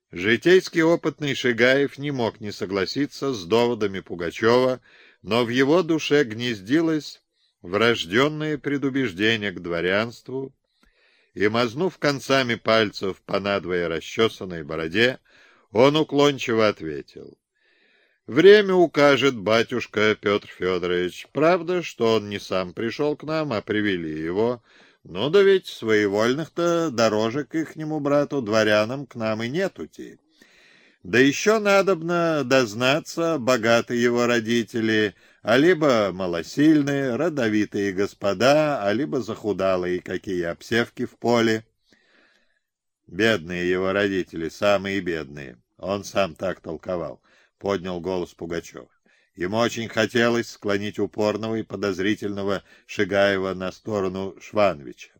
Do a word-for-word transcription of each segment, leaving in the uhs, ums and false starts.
Житейски опытный Шигаев не мог не согласиться с доводами Пугачева, но в его душе гнездилось врожденное предубеждение к дворянству, и, мазнув концами пальцев по надвое расчесанной бороде, он уклончиво ответил: «Время укажет, батюшка Петр Федорович. Правда, что он не сам пришел к нам, а привели его. Ну да ведь своевольных-то дороже к ихнему брату дворянам к нам и нетути. Да еще надобно дознаться, богатые его родители, а либо малосильные, родовитые господа, а либо захудалые какие обсевки в поле. Бедные его родители, самые бедные. Он сам так толковал», — поднял голос Пугачев. Ему очень хотелось склонить упорного и подозрительного Шигаева на сторону Швановича.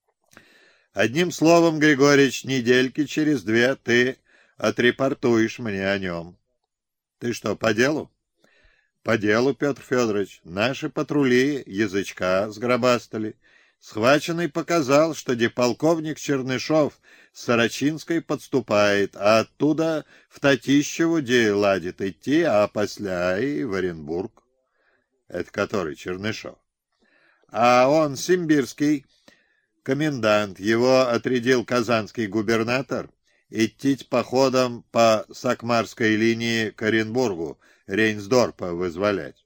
«Одним словом, Григорьевич, недельки через две ты отрепортуешь мне о нем». «Ты что, по делу?» «По делу, Петр Федорович. Наши патрули язычка сгробастали. Схваченный показал, что деполковник Чернышов с Сорочинской подступает, а оттуда в Татищеву де ладит идти, а после и в Оренбург». «Это который, Чернышов?» «А он симбирский комендант. Его отрядил казанский губернатор идти походом по Сакмарской линии к Оренбургу, Рейнсдорпа вызволять».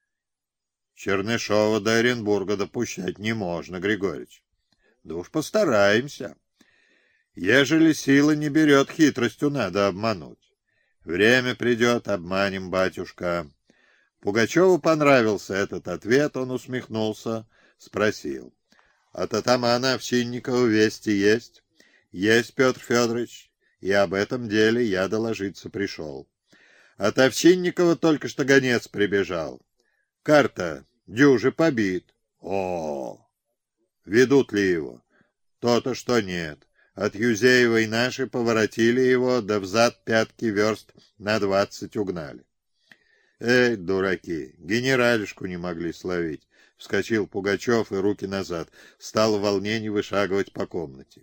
«Чернышова до Оренбурга допущать не можно, Григорьевич». «Да уж постараемся. Ежели сила не берет, хитростью надо обмануть. Время придет, обманем, батюшка». Пугачеву понравился этот ответ, он усмехнулся, спросил: «От атамана Овчинникова вести есть?» «Есть, Петр Федорович, и об этом деле я доложиться пришел. От Овчинникова только что гонец прибежал. Карта дюже побит». «О, ведут ли его?» «То-то, что нет. От Юзеевой наши поворотили его, да взад пятки верст на двадцать угнали». «Эй, дураки, генералишку не могли словить». Вскочил Пугачев и руки назад, стал в волнении вышагивать по комнате.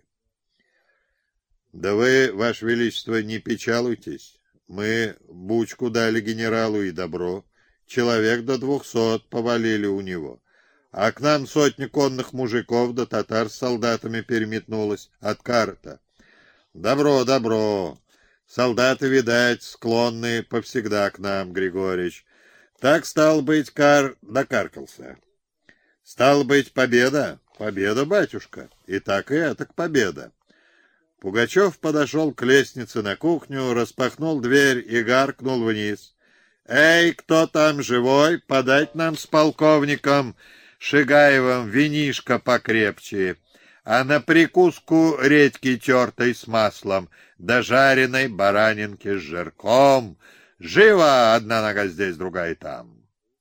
«Да вы, Ваше Величество, не печалуйтесь. Мы бучку дали генералу и добро. Человек до двухсот повалили у него. А к нам сотня конных мужиков да татар с солдатами переметнулась от карта. Добро, добро. Солдаты, видать, склонны повсегда к нам, Григорьевич. Так, стал быть, кар докаркался. Стал быть, победа? Победа, батюшка. И так и этак победа». Пугачев подошел к лестнице на кухню, распахнул дверь и гаркнул вниз: «Эй, кто там живой, подать нам с полковником Шигаевым винишко покрепче, а на прикуску редьки тертой с маслом, да жареной баранинки с жирком. Живо! Одна нога здесь, другая там».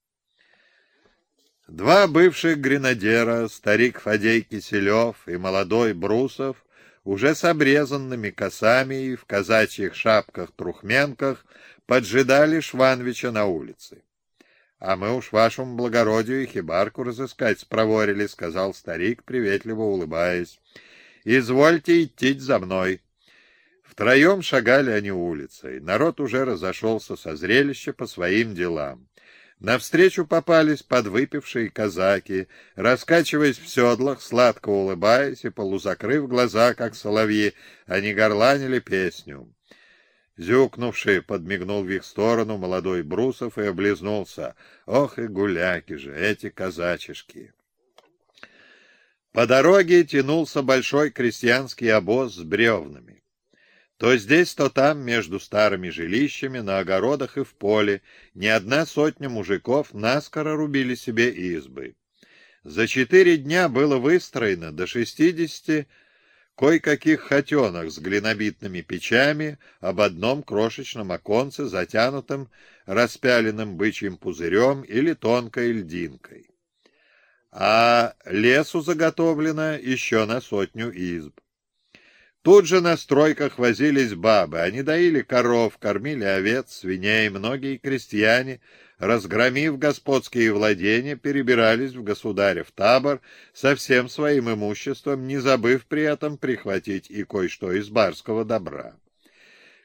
Два бывших гренадера, старик Фадей Киселев и молодой Брусов, уже с обрезанными косами и в казачьих шапках-трухменках, поджидали Швановича на улице. «А мы уж вашему благородию и хибарку разыскать спроворили», — сказал старик, приветливо улыбаясь. «Извольте идти за мной». Втроем шагали они улицей. Народ уже разошелся со зрелища по своим делам. Навстречу попались подвыпившие казаки, раскачиваясь в седлах, сладко улыбаясь и полузакрыв глаза, как соловьи, они горланили песню. Зюкнувший подмигнул в их сторону молодой Брусов и облизнулся. Ох и гуляки же, эти казачишки! По дороге тянулся большой крестьянский обоз с бревнами. То здесь, то там, между старыми жилищами, на огородах и в поле, не одна сотня мужиков наскоро рубили себе избы. За четыре дня было выстроено до шестидесяти кое-каких хотенок с глинобитными печами об одном крошечном оконце, затянутым распяленным бычьим пузырем или тонкой льдинкой. А лесу заготовлено еще на сотню изб. Тут же на стройках возились бабы. Они доили коров, кормили овец, свиней. Многие крестьяне, разгромив господские владения, перебирались в государев табор со всем своим имуществом, не забыв при этом прихватить и кое-что из барского добра.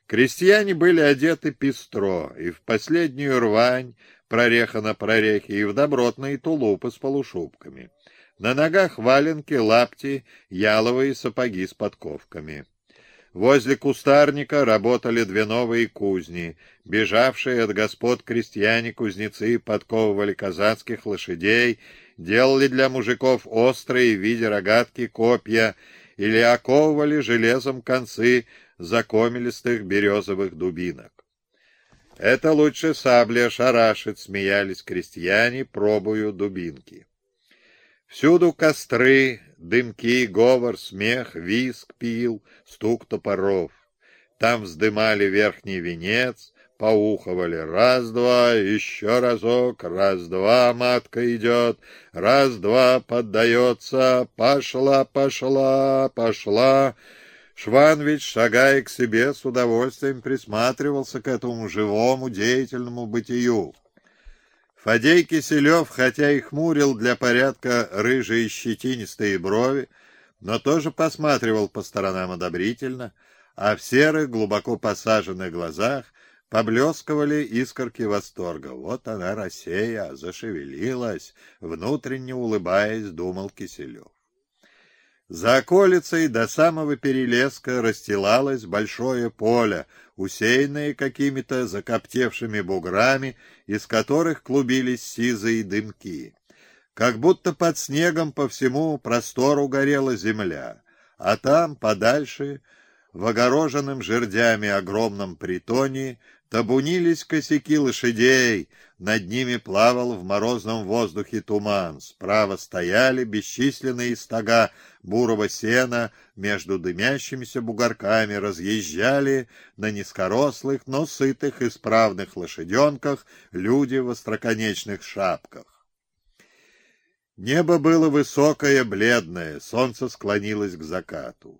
Крестьяне были одеты пестро, и в последнюю рвань, прореха на прорехе, и в добротные тулупы с полушубками. На ногах валенки, лапти, яловые сапоги с подковками. Возле кустарника работали две новые кузни. Бежавшие от господ крестьяне-кузнецы подковывали казацких лошадей, делали для мужиков острые в виде рогатки копья или оковывали железом концы закомелистых березовых дубинок. «Это лучше сабля шарашит», — смеялись крестьяне, пробую дубинки. Всюду костры, дымки, говор, смех, визг пил, стук топоров. Там вздымали верхний венец, поуховали раз-два, еще разок, раз-два, матка идет, раз-два, поддается, пошла, пошла, пошла. Шванович, шагая к себе, с удовольствием присматривался к этому живому, деятельному бытию. Фадей Киселев, хотя и хмурил для порядка рыжие щетинистые брови, но тоже посматривал по сторонам одобрительно, а в серых, глубоко посаженных глазах поблескивали искорки восторга. Вот она, Россия, зашевелилась, внутренне улыбаясь, думал Киселев. За околицей до самого Перелеска расстилалось большое поле, усеянное какими-то закоптевшими буграми, из которых клубились сизые дымки. Как будто под снегом по всему простору горела земля, а там, подальше, в огороженном жердями огромном притоне, табунились косяки лошадей, над ними плавал в морозном воздухе туман, справа стояли бесчисленные стога бурого сена, между дымящимися бугорками разъезжали на низкорослых, но сытых и справных лошаденках люди в остроконечных шапках. Небо было высокое, бледное, солнце склонилось к закату.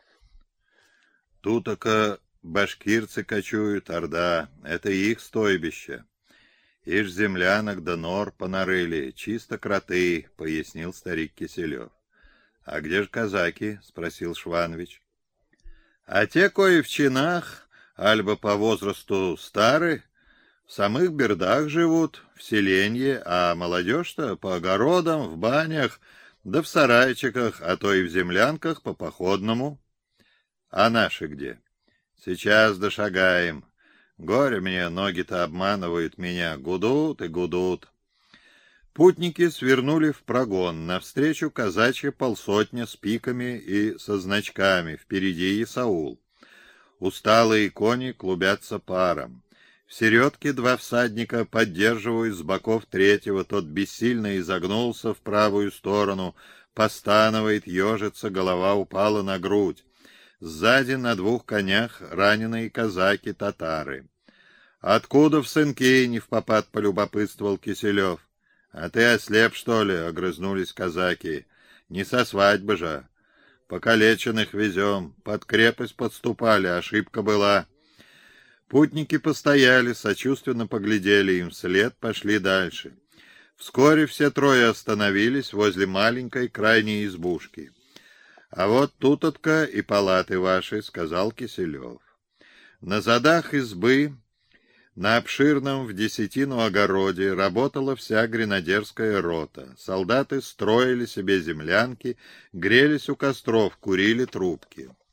Тутока башкирцы кочуют, орда, это их стойбище. Ишь землянок да нор понарыли, чисто кроты, — пояснил старик Киселев. — А где ж казаки? — спросил Шванович. — А те, кои в чинах, альбо по возрасту стары, в самых бердах живут, в селенье, а молодежь-то по огородам, в банях, да в сарайчиках, а то и в землянках по походному. А наши где? Сейчас дошагаем. Горе мне, ноги-то обманывают меня, гудут и гудут. Путники свернули в прогон, навстречу казачья полсотня с пиками и со значками, впереди Исаул. Усталые кони клубятся паром. В середке два всадника поддерживают с боков третьего, тот бессильно изогнулся в правую сторону, постанывает, ежится, голова упала на грудь. Сзади на двух конях раненые казаки-татары. — Откуда в сынки? — невпопад полюбопытствовал Киселев. — А ты ослеп, что ли? — огрызнулись казаки. — Не со свадьбы же. Покалеченных везем. Под крепость подступали, ошибка была. Путники постояли, сочувственно поглядели им вслед, пошли дальше. Вскоре все трое остановились возле маленькой крайней избушки. — А вот тут-отка и палаты ваши, — сказал Киселев. На задах избы, на обширном в десятину огороде, работала вся гренадерская рота. Солдаты строили себе землянки, грелись у костров, курили трубки.